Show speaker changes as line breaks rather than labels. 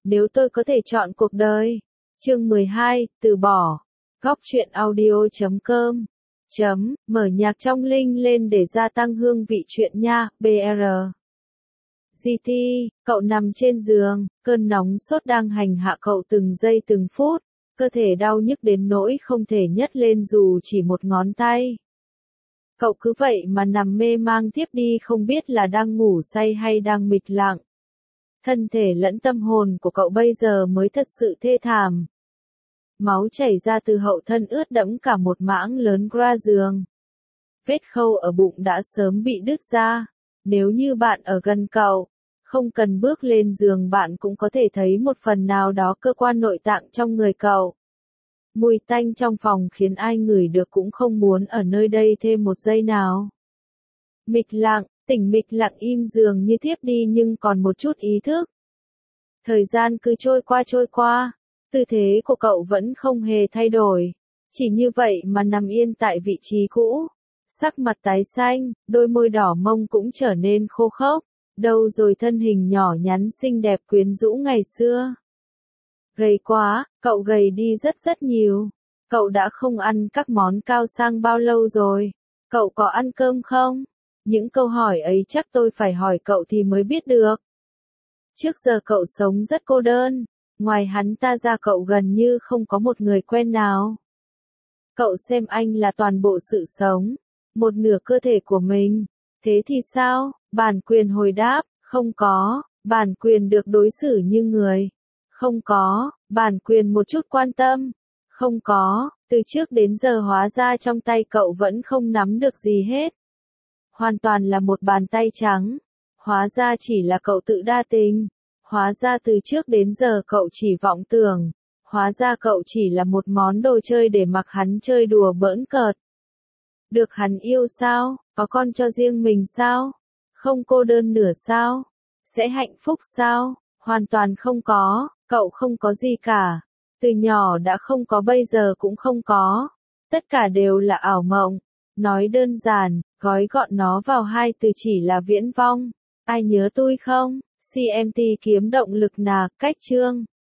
Nếu tôi có thể chọn cuộc đời. Chương 12, từ bỏ. Góc truyện audio.com. Mở nhạc trong Linh lên để gia tăng hương vị truyện nha, BR. GT, cậu nằm trên giường, cơn nóng sốt đang hành hạ cậu từng giây từng phút, cơ thể đau nhức đến nỗi không thể nhấc lên dù chỉ một ngón tay. Cậu cứ vậy mà nằm mê mang tiếp đi, không biết là đang ngủ say hay đang mịt lặng. Thân thể lẫn tâm hồn của cậu bây giờ mới thật sự thê thảm. Máu chảy ra từ hậu thân ướt đẫm cả một mảng lớn gra giường. Vết khâu ở bụng đã sớm bị đứt ra. Nếu như bạn ở gần cậu, không cần bước lên giường bạn cũng có thể thấy một phần nào đó cơ quan nội tạng trong người cậu. Mùi tanh trong phòng khiến ai ngửi được cũng không muốn ở nơi đây thêm một giây nào. Mịch lặng, mịch lặng im giường như thiếp đi nhưng còn một chút ý thức. Thời gian cứ trôi qua, tư thế của cậu vẫn không hề thay đổi. Chỉ như vậy mà nằm yên tại vị trí cũ. Sắc mặt tái xanh, đôi môi đỏ mông cũng trở nên khô khốc. Đâu rồi thân hình nhỏ nhắn xinh đẹp quyến rũ ngày xưa. Gầy quá, cậu gầy đi rất nhiều. Cậu đã không ăn các món cao sang bao lâu rồi. Cậu có ăn cơm không? Những câu hỏi ấy chắc tôi phải hỏi cậu thì mới biết được. Trước giờ cậu sống rất cô đơn. Ngoài hắn ta ra cậu gần như không có một người quen nào. Cậu xem anh là toàn bộ sự sống. Một nửa cơ thể của mình. Thế thì sao? Bản quyền hồi đáp, không có. Bản quyền được đối xử như người. Không có. Bản quyền một chút quan tâm. Không có. Từ trước đến giờ hóa ra trong tay cậu vẫn không nắm được gì hết. Hoàn toàn là một bàn tay trắng. Hóa ra chỉ là cậu tự đa tình. Hóa ra từ trước đến giờ cậu chỉ vọng tưởng. Hóa ra cậu chỉ là một món đồ chơi để mặc hắn chơi đùa bỡn cợt. Được hắn yêu sao? Có con cho riêng mình sao? Không cô đơn nửa sao? Sẽ hạnh phúc sao? Hoàn toàn không có, cậu không có gì cả. Từ nhỏ đã không có bây giờ cũng không có. Tất cả đều là ảo mộng. Nói đơn giản, gói gọn nó vào hai từ chỉ là viễn vong. Ai nhớ tôi không? CMT kiếm động lực nà, cách chương.